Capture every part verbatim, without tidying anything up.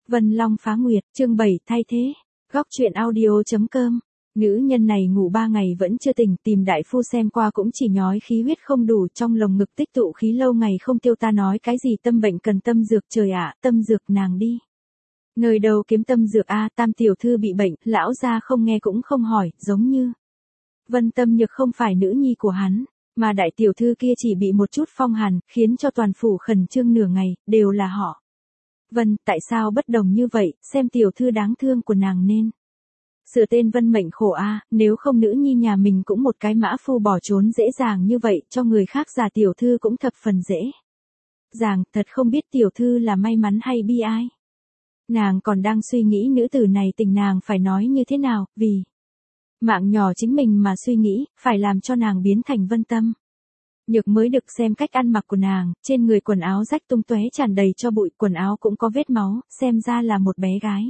Vân Long phá nguyệt, chương bảy thay thế. Góc truyện audio.com. Nữ nhân này ngủ ba ngày vẫn chưa tỉnh, tìm đại phu xem qua cũng chỉ nhói khí huyết không đủ, trong lồng ngực tích tụ khí lâu ngày không tiêu, ta nói cái gì tâm bệnh cần tâm dược, trời ạ, tâm dược nàng đi. Nơi đâu kiếm tâm dược a, Tam tiểu thư bị bệnh, lão gia không nghe cũng không hỏi, giống như Vân Tâm Nhược không phải nữ nhi của hắn, mà đại tiểu thư kia chỉ bị một chút phong hàn, khiến cho toàn phủ khẩn trương nửa ngày, đều là họ. Vân, tại sao bất đồng như vậy, xem tiểu thư đáng thương của nàng nên sửa tên Vân mệnh khổ a, nếu không nữ nhi nhà mình cũng một cái mã phu bỏ trốn dễ dàng như vậy, cho người khác già tiểu thư cũng thập phần dễ dàng, thật không biết tiểu thư là may mắn hay bi ai. Nàng còn đang suy nghĩ nữ tử này tình nàng phải nói như thế nào, vì mạng nhỏ chính mình mà suy nghĩ, phải làm cho nàng biến thành Vân Tâm Nhược mới được xem cách ăn mặc của nàng, trên người quần áo rách tung tóe tràn đầy cho bụi, quần áo cũng có vết máu, xem ra là một bé gái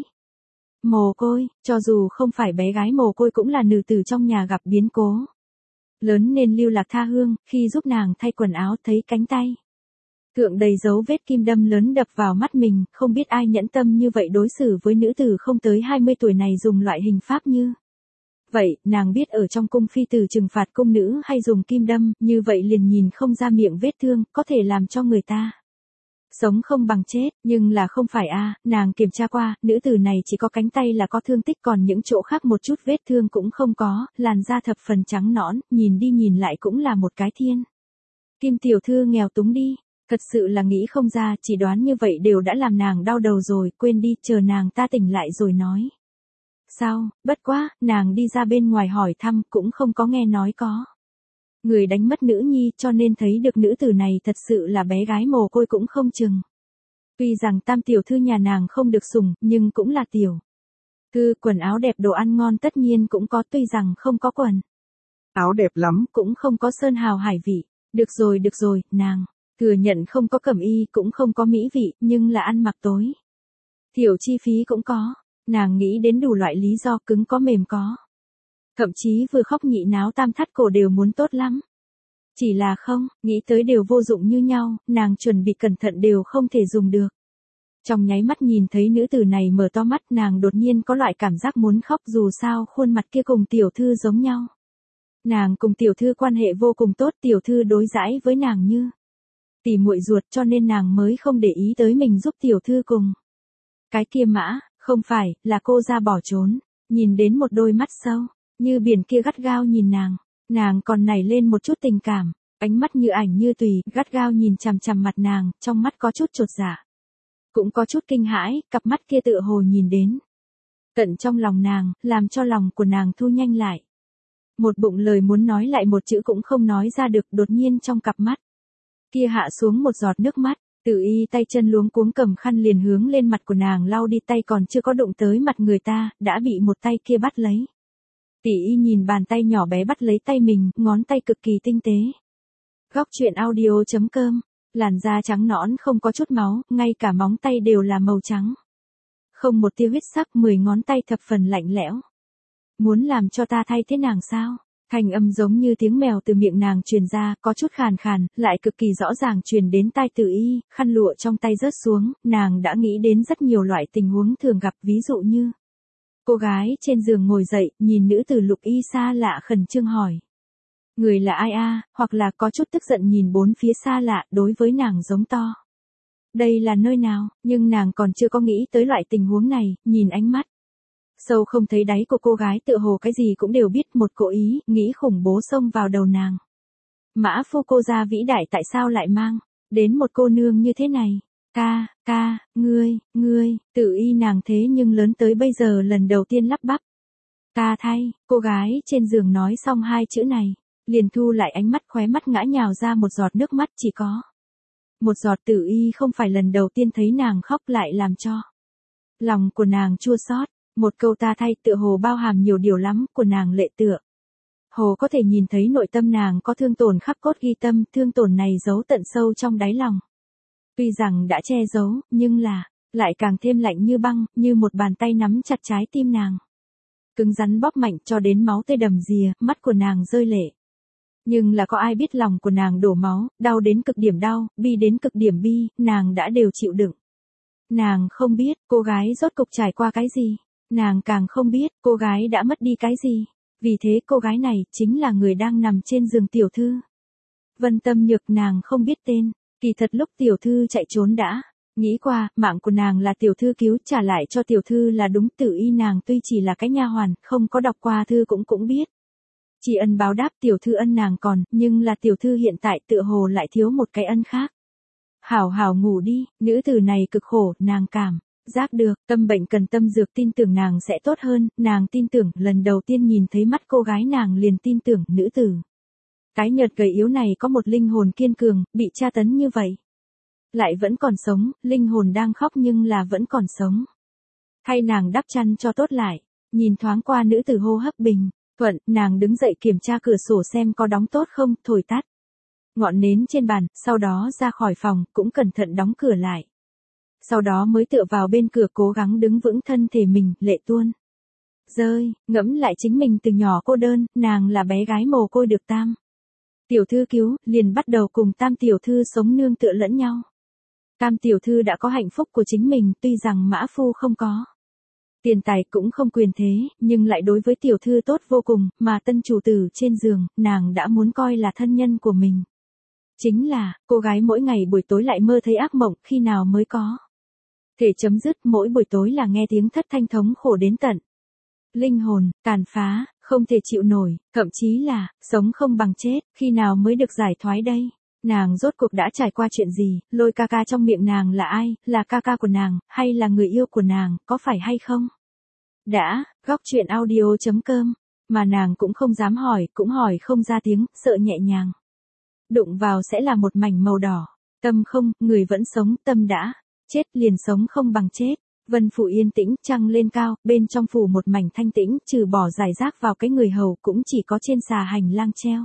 mồ côi, cho dù không phải bé gái mồ côi cũng là nữ tử trong nhà gặp biến cố lớn nên lưu lạc tha hương, khi giúp nàng thay quần áo thấy cánh tay thượng đầy dấu vết kim đâm lớn đập vào mắt mình, không biết ai nhẫn tâm như vậy đối xử với nữ tử không tới hai mươi tuổi này, dùng loại hình pháp như vậy. Nàng biết ở trong cung phi tử trừng phạt cung nữ hay dùng kim đâm, như vậy liền nhìn không ra miệng vết thương, có thể làm cho người ta sống không bằng chết, nhưng là không phải a, nàng kiểm tra qua, nữ tử này chỉ có cánh tay là có thương tích, còn những chỗ khác một chút vết thương cũng không có, làn da thập phần trắng nõn, nhìn đi nhìn lại cũng là một cái thiên kim tiểu thư nghèo túng đi. Thật sự là nghĩ không ra, chỉ đoán như vậy đều đã làm nàng đau đầu rồi, quên đi, chờ nàng ta tỉnh lại rồi nói. Sao, bất quá, nàng đi ra bên ngoài hỏi thăm, cũng không có nghe nói có người đánh mất nữ nhi, cho nên thấy được nữ tử này thật sự là bé gái mồ côi cũng không chừng. Tuy rằng Tam tiểu thư nhà nàng không được sủng, nhưng cũng là tiểu thư, quần áo đẹp đồ ăn ngon tất nhiên cũng có, tuy rằng không có quần áo đẹp lắm, cũng không có sơn hào hải vị. Được rồi được rồi, nàng thừa nhận không có cẩm y, cũng không có mỹ vị, nhưng là ăn mặc tối thiểu chi phí cũng có. Nàng nghĩ đến đủ loại lý do, cứng có mềm có. Thậm chí vừa khóc nhị náo tam thắt cổ đều muốn tốt lắm. Chỉ là không, nghĩ tới đều vô dụng như nhau, nàng chuẩn bị cẩn thận đều không thể dùng được. Trong nháy mắt nhìn thấy nữ tử này mở to mắt, nàng đột nhiên có loại cảm giác muốn khóc, dù sao khuôn mặt kia cùng tiểu thư giống nhau. Nàng cùng tiểu thư quan hệ vô cùng tốt, tiểu thư đối đãi với nàng như tỉ muội ruột, cho nên nàng mới không để ý tới mình giúp tiểu thư cùng cái kia mã, không phải, là cô ra bỏ trốn. Nhìn đến một đôi mắt sâu như biển kia gắt gao nhìn nàng, nàng còn nảy lên một chút tình cảm, ánh mắt như ảnh như tùy, gắt gao nhìn chằm chằm mặt nàng, trong mắt có chút chột dạ, cũng có chút kinh hãi, cặp mắt kia tựa hồ nhìn đến tận trong lòng nàng, làm cho lòng của nàng thu nhanh lại. Một bụng lời muốn nói lại một chữ cũng không nói ra được, đột nhiên trong cặp mắt kia hạ xuống một giọt nước mắt. Tử Y tay chân luống cuống cầm khăn liền hướng lên mặt của nàng lau đi, tay còn chưa có đụng tới mặt người ta, đã bị một tay kia bắt lấy. Tỷ Y nhìn bàn tay nhỏ bé bắt lấy tay mình, ngón tay cực kỳ tinh tế. Góc truyện audio.com, làn da trắng nõn không có chút máu, ngay cả móng tay đều là màu trắng. Không một tia huyết sắc, mười ngón tay thập phần lạnh lẽo. Muốn làm cho ta thay thế nàng sao? Thanh âm giống như tiếng mèo từ miệng nàng truyền ra, có chút khàn khàn, lại cực kỳ rõ ràng truyền đến tai Tử Y, khăn lụa trong tay rớt xuống, nàng đã nghĩ đến rất nhiều loại tình huống thường gặp, ví dụ như cô gái trên giường ngồi dậy, nhìn nữ tử lục y xa lạ khẩn trương hỏi người là ai a, hoặc là có chút tức giận nhìn bốn phía xa lạ, đối với nàng giống to đây là nơi nào, nhưng nàng còn chưa có nghĩ tới loại tình huống này, nhìn ánh mắt sâu không thấy đáy của cô gái tựa hồ cái gì cũng đều biết, một cố ý, nghĩ khủng bố xông vào đầu nàng. Mã phu cô gia vĩ đại tại sao lại mang đến một cô nương như thế này? Ca, ca, ngươi, ngươi, Tử Y nàng thế nhưng lớn tới bây giờ lần đầu tiên lắp bắp. Ta thay, cô gái trên giường nói xong hai chữ này, liền thu lại ánh mắt, khóe mắt ngã nhào ra một giọt nước mắt, chỉ có một giọt. Tử Y không phải lần đầu tiên thấy nàng khóc, lại làm cho lòng của nàng chua xót. Một câu ta thay tựa hồ bao hàm nhiều điều lắm, của nàng lệ tựa hồ có thể nhìn thấy nội tâm nàng có thương tổn khắc cốt ghi tâm, thương tổn này giấu tận sâu trong đáy lòng. Tuy rằng đã che giấu, nhưng là lại càng thêm lạnh như băng, như một bàn tay nắm chặt trái tim nàng, cứng rắn bóp mạnh cho đến máu tươi đầm đìa, mắt của nàng rơi lệ. Nhưng là có ai biết lòng của nàng đổ máu, đau đến cực điểm đau, bi đến cực điểm bi, nàng đã đều chịu đựng. Nàng không biết, cô gái rốt cục trải qua cái gì. Nàng càng không biết, cô gái đã mất đi cái gì. Vì thế cô gái này, chính là người đang nằm trên giường tiểu thư. Vân Tâm Nhược nàng không biết tên, kỳ thật lúc tiểu thư chạy trốn đã. Nghĩ qua, mạng của nàng là tiểu thư cứu trả lại cho tiểu thư là đúng. Tử Y nàng tuy chỉ là cái nha hoàn, không có đọc qua thư cũng cũng biết. Chỉ ân báo đáp tiểu thư ân nàng còn, nhưng là tiểu thư hiện tại tựa hồ lại thiếu một cái ân khác. Hảo hảo ngủ đi, nữ tử này cực khổ, nàng cảm giác được, tâm bệnh cần tâm dược, tin tưởng nàng sẽ tốt hơn, nàng tin tưởng, lần đầu tiên nhìn thấy mắt cô gái nàng liền tin tưởng, nữ tử. Cái nhợt gầy yếu này có một linh hồn kiên cường, bị tra tấn như vậy. Lại vẫn còn sống, linh hồn đang khóc nhưng là vẫn còn sống. Thay nàng đắp chăn cho tốt lại, nhìn thoáng qua nữ tử hô hấp bình thuận, nàng đứng dậy kiểm tra cửa sổ xem có đóng tốt không, thổi tắt ngọn nến trên bàn, sau đó ra khỏi phòng, cũng cẩn thận đóng cửa lại. Sau đó mới tựa vào bên cửa cố gắng đứng vững thân thể mình, lệ tuôn rơi, ngẫm lại chính mình từ nhỏ cô đơn, nàng là bé gái mồ côi được Tam tiểu thư cứu, liền bắt đầu cùng Tam tiểu thư sống nương tựa lẫn nhau. Tam tiểu thư đã có hạnh phúc của chính mình, tuy rằng mã phu không có tiền tài cũng không quyền thế, nhưng lại đối với tiểu thư tốt vô cùng, mà tân chủ tử trên giường, nàng đã muốn coi là thân nhân của mình. Chính là, cô gái mỗi ngày buổi tối lại mơ thấy ác mộng, khi nào mới có thể chấm dứt, mỗi buổi tối là nghe tiếng thất thanh thống khổ đến tận linh hồn, tàn phá, không thể chịu nổi, thậm chí là, sống không bằng chết, khi nào mới được giải thoái đây? Nàng rốt cuộc đã trải qua chuyện gì, Lôi ca ca trong miệng nàng là ai, là ca ca của nàng, hay là người yêu của nàng, có phải hay không? Đã, góc chuyện audio chấm com, mà nàng cũng không dám hỏi, cũng hỏi không ra tiếng, sợ nhẹ nhàng đụng vào sẽ là một mảnh màu đỏ. Tâm không, người vẫn sống, tâm đã chết, liền sống không bằng chết. Vân phủ yên tĩnh, trăng lên cao, bên trong phủ một mảnh thanh tĩnh, trừ bỏ giải rác vào cái người hầu cũng chỉ có trên xà hành lang treo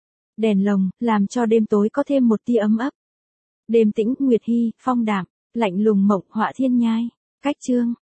đèn lồng, làm cho đêm tối có thêm một tia ấm ấp. Đêm tĩnh, Nguyệt Hy, phong đạm, lạnh lùng mộng, họa thiên nhai. Cách chương